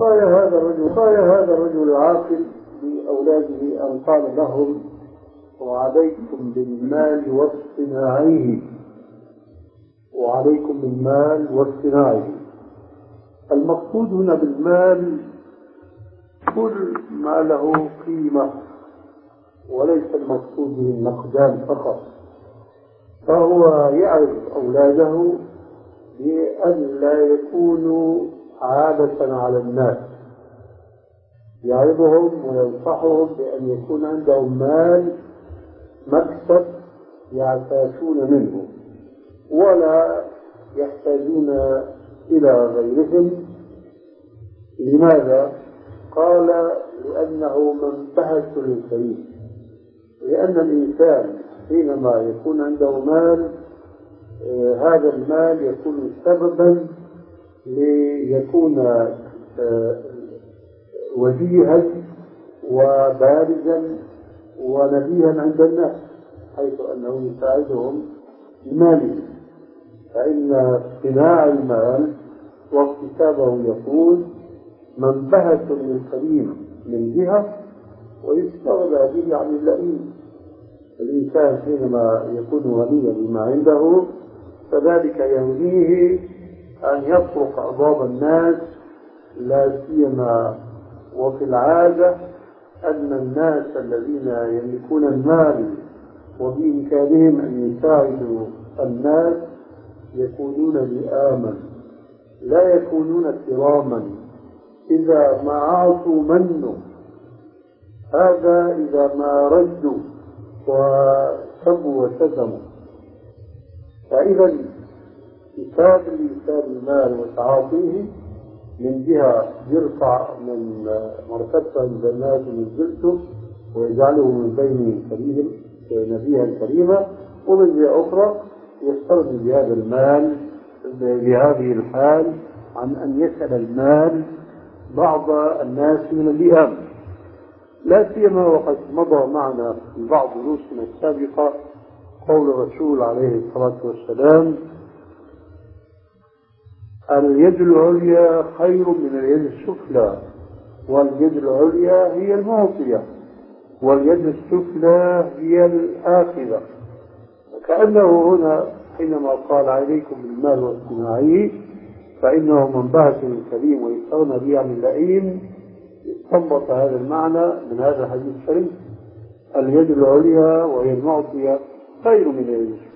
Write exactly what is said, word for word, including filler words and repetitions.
قال هذا الرجل قال هذا الرجل العاقل لأولاده أن قال لهم: وعليكم بالمال واصطناعه، وعليكم بالمال واصطناعه. المقصود هنا بالمال كل ما له قيمة، وليس المقصود به النقدان فقط. فهو يعظ أولاده بأن لا يكونوا عادة على الناس، يعظهم وينصحهم بأن يكون عندهم مال مكسب يعتاشون منه ولا يحتاجون إلى غيرهم. لماذا؟ قال: لأنه منبهة للكريم، لأن الإنسان حينما يكون عنده مال آه هذا المال يكون سببا ليكون آه وجيها وبارزا ونبيها عند الناس، حيث أنه يساعدهم بماله. فإن اقتناع المال واكتسابه يكون منبهة للكريم من جهة، ويستغنى به عن اللئيم. الإنسان حينما يكون غنيا بما عنده فذلك يهديه أن يطرق أبواب الناس، لا سيما وفي العادة أن الناس الذين يملكون المال وبإمكانهم أن يساعدوا الناس يكونون لئاما، لا يكونون كراما. إذا ما أعطوا منوا، هذا إذا ما ردوا وسبوا وشتموا. فإذا كتاب الإنسان المال وتعاطيه من جهة يرفع من مرتبة الجنات ومنزلته ويجعله من بين كريم نبيها الكريمة، ومن جهة أخرى يستغني بهذا المال بهذه الحال عن أن يسأل المال بعض الناس من اللئام. لا سيما وقد مضى معنا في بعض دروسنا السابقة قول الرسول عليه الصلاة والسلام: اليد العليا خير من اليد السفلى، واليد العليا هي المعطية، واليد السفلى هي الآخذة. كأنه هنا حينما قال: عليكم بالمال واصطناعه، فإنه منبهة الكريم ويستغنى به عن اللئيم. استنبط هذا المعنى من هذا الحديث الشريف: اليد العليا وهي المعطية خير من اليد السفلى.